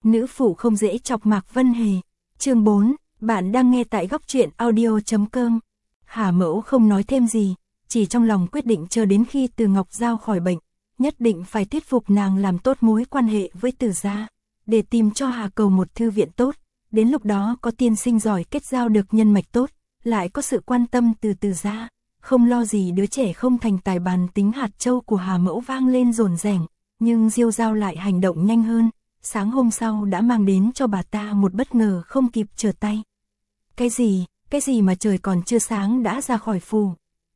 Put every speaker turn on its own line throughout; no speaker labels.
Nữ phụ không dễ chọc Mạc Vân Hề. Chương 4, bạn đang nghe tại góc truyện audio.com. Hà Mẫu không nói thêm gì, chỉ trong lòng quyết định chờ đến khi Từ Ngọc Giao khỏi bệnh, nhất định phải thuyết phục nàng làm tốt mối quan hệ với Từ gia, để tìm cho Hà Cầu một thư viện tốt, đến lúc đó có tiên sinh giỏi kết giao được nhân mạch tốt, lại có sự quan tâm từ Từ gia, không lo gì đứa trẻ không thành tài. Bàn tính hạt châu của Hà Mẫu vang lên rồn rành, nhưng Diêu Giao lại hành động nhanh hơn, sáng hôm sau đã mang đến cho bà ta một bất ngờ không kịp trở tay. Cái gì mà trời còn chưa sáng đã ra khỏi phủ.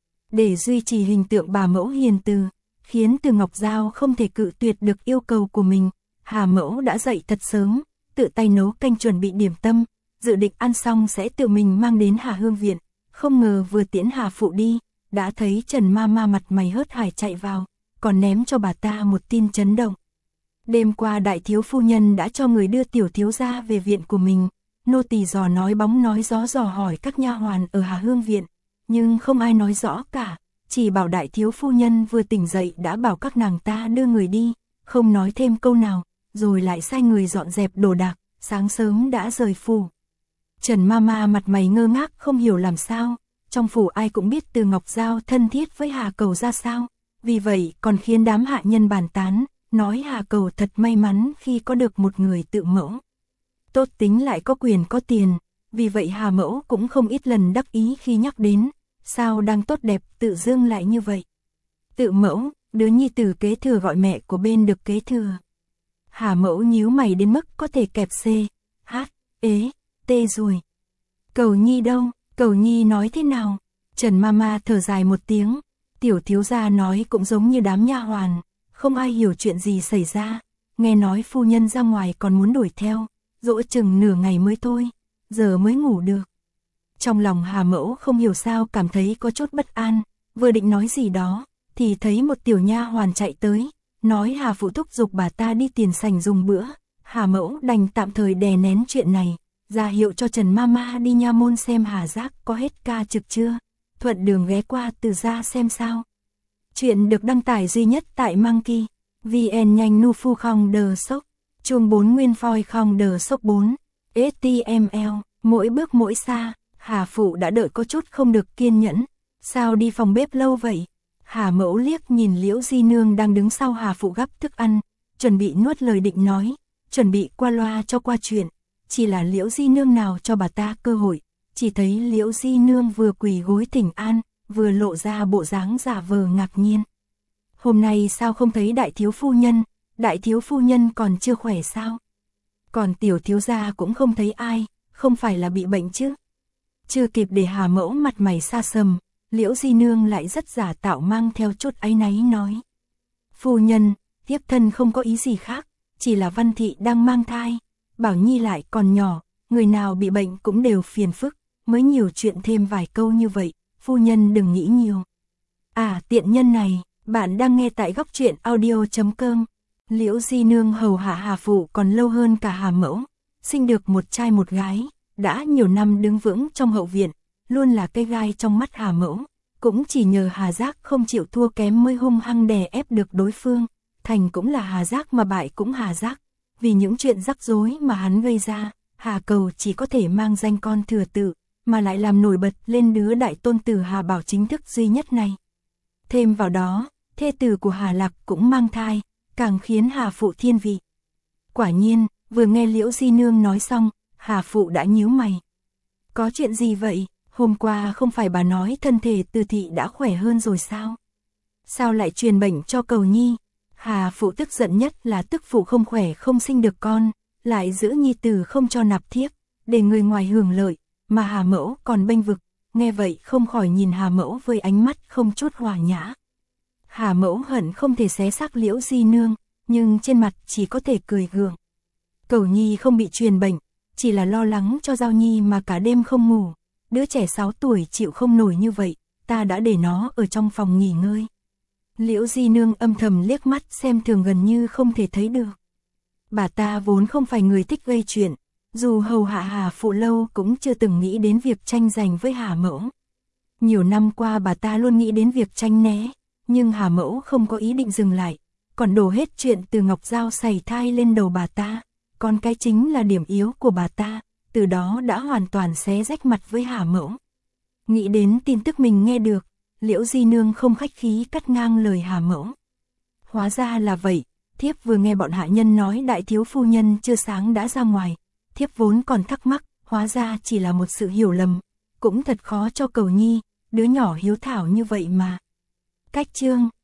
Để duy trì hình tượng bà mẫu hiền từ, khiến Từ Ngọc Giao không thể cự tuyệt được yêu cầu của mình, Hà Mẫu đã dậy thật sớm, tự tay nấu canh chuẩn bị điểm tâm, dự định ăn xong sẽ tự mình mang đến Hà Hương viện. Không ngờ vừa tiễn Hà phụ đi, đã thấy Trần Mama mặt mày hớt hải chạy vào, còn ném cho bà ta một tin chấn động. Đêm qua đại thiếu phu nhân đã cho người đưa tiểu thiếu gia về viện của mình. Nô tỳ dò nói bóng nói gió dò hỏi các nha hoàn ở Hà Hương viện, nhưng không ai nói rõ cả, chỉ bảo đại thiếu phu nhân vừa tỉnh dậy đã bảo các nàng ta đưa người đi, không nói thêm câu nào, rồi lại sai người dọn dẹp đồ đạc, sáng sớm đã rời phủ. Trần Mama mặt mày ngơ ngác không hiểu làm sao, trong phủ ai cũng biết Từ Ngọc Giao thân thiết với Hà Cầu ra sao, vì vậy còn khiến đám hạ nhân bàn tán, nói Hà Cầu thật may mắn khi có được một người tự mẫu. Tốt tính lại có quyền có tiền, vì vậy Hà Mẫu cũng không ít lần đắc ý khi nhắc đến, sao đang tốt đẹp tự dưng lại như vậy. Tự mẫu, đứa nhi tử kế thừa gọi mẹ của bên được kế thừa. Hà Mẫu nhíu mày đến mức có thể kẹp C, H, ế, T rồi. Cầu nhi đâu, Cầu nhi nói thế nào? Trần Mama thở dài một tiếng, tiểu thiếu gia nói cũng giống như đám nha hoàn, không ai hiểu chuyện gì xảy ra, nghe nói phu nhân ra ngoài còn muốn đuổi theo, dỗ chừng nửa ngày mới thôi, giờ mới ngủ được. Trong lòng Hà Mẫu không hiểu sao cảm thấy có chút bất an, vừa định nói gì đó, thì thấy một tiểu nha hoàn chạy tới, nói Hà phụ thúc giục bà ta đi tiền sảnh dùng bữa. Hà Mẫu đành tạm thời đè nén chuyện này, ra hiệu cho Trần Mama đi nha môn xem Hà Giác có hết ca trực chưa, thuận đường ghé qua Từ gia xem sao. Chuyện được đăng tải duy nhất tại Monkey VN nhanh nu phu không đờ sốc, chuông 4 nguyên phoi không đờ sốc 4, HTML, mỗi bước mỗi xa. Hà phụ đã đợi có chút không được kiên nhẫn, sao đi phòng bếp lâu vậy? Hà Mẫu liếc nhìn Liễu Di Nương đang đứng sau Hà phụ gắp thức ăn, chuẩn bị nuốt lời định nói, chuẩn bị qua loa cho qua chuyện, chỉ là Liễu Di Nương nào cho bà ta cơ hội, chỉ thấy Liễu Di Nương vừa quỳ gối thỉnh an, vừa lộ ra bộ dáng giả vờ ngạc nhiên. Hôm nay sao không thấy đại thiếu phu nhân còn chưa khỏe sao? Còn tiểu thiếu gia cũng không thấy ai, không phải là bị bệnh chứ? Chưa kịp để Hà Mẫu mặt mày xa sầm, Liễu Di Nương lại rất giả tạo mang theo chút áy náy nói. Phu nhân, thiếp thân không có ý gì khác, chỉ là Văn Thị đang mang thai, Bảo Nhi lại còn nhỏ, người nào bị bệnh cũng đều phiền phức, mới nhiều chuyện thêm vài câu như vậy, phu nhân đừng nghĩ nhiều. À tiện nhân này, bạn đang nghe tại góc truyện audio.com. Liễu Di Nương hầu hạ Hà phụ còn lâu hơn cả Hà Mẫu, sinh được một trai một gái, đã nhiều năm đứng vững trong hậu viện, luôn là cây gai trong mắt Hà Mẫu, cũng chỉ nhờ Hà Giác không chịu thua kém mới hung hăng đè ép được đối phương, thành cũng là Hà Giác mà bại cũng Hà Giác, vì những chuyện rắc rối mà hắn gây ra, Hà Cầu chỉ có thể mang danh con thừa tự, mà lại làm nổi bật lên đứa đại tôn tử Hà Bảo chính thức duy nhất này. Thêm vào đó, thê tử của Hà Lạc cũng mang thai, càng khiến Hà phụ thiên vị. Quả nhiên, vừa nghe Liễu Di Nương nói xong, Hà phụ đã nhíu mày. Có chuyện gì vậy? Hôm qua không phải bà nói thân thể Từ thị đã khỏe hơn rồi sao? Sao lại truyền bệnh cho Cầu nhi? Hà phụ tức giận nhất là tức phụ không khỏe không sinh được con, lại giữ nhi tử không cho nạp thiếp, để người ngoài hưởng lợi, mà Hà Mẫu còn bênh vực, nghe vậy không khỏi nhìn Hà Mẫu với ánh mắt không chút hòa nhã. Hà Mẫu hận không thể xé xác Liễu Di Nương, nhưng trên mặt chỉ có thể cười gượng. Cầu nhi không bị truyền bệnh, chỉ là lo lắng cho Giao Nhi mà cả đêm không ngủ, đứa trẻ 6 tuổi chịu không nổi như vậy, ta đã để nó ở trong phòng nghỉ ngơi. Liễu Di Nương âm thầm liếc mắt xem thường gần như không thể thấy được. Bà ta vốn không phải người thích gây chuyện, dù hầu hạ Hà phụ lâu cũng chưa từng nghĩ đến việc tranh giành với Hà Mẫu. Nhiều năm qua bà ta luôn nghĩ đến việc tranh né, nhưng Hà Mẫu không có ý định dừng lại, còn đổ hết chuyện Từ Ngọc Giao sảy thai lên đầu bà ta, Con cái chính là điểm yếu của bà ta, từ đó đã hoàn toàn xé rách mặt với Hà Mẫu. Nghĩ đến tin tức mình nghe được, Liễu Di Nương không khách khí cắt ngang lời Hà Mẫu. Hóa ra là vậy, thiếp vừa nghe bọn hạ nhân nói đại thiếu phu nhân chưa sáng đã ra ngoài, thiếp vốn còn thắc mắc, hóa ra chỉ là một sự hiểu lầm, cũng thật khó cho Cầu Nhi, đứa nhỏ hiếu thảo như vậy mà. Cách chương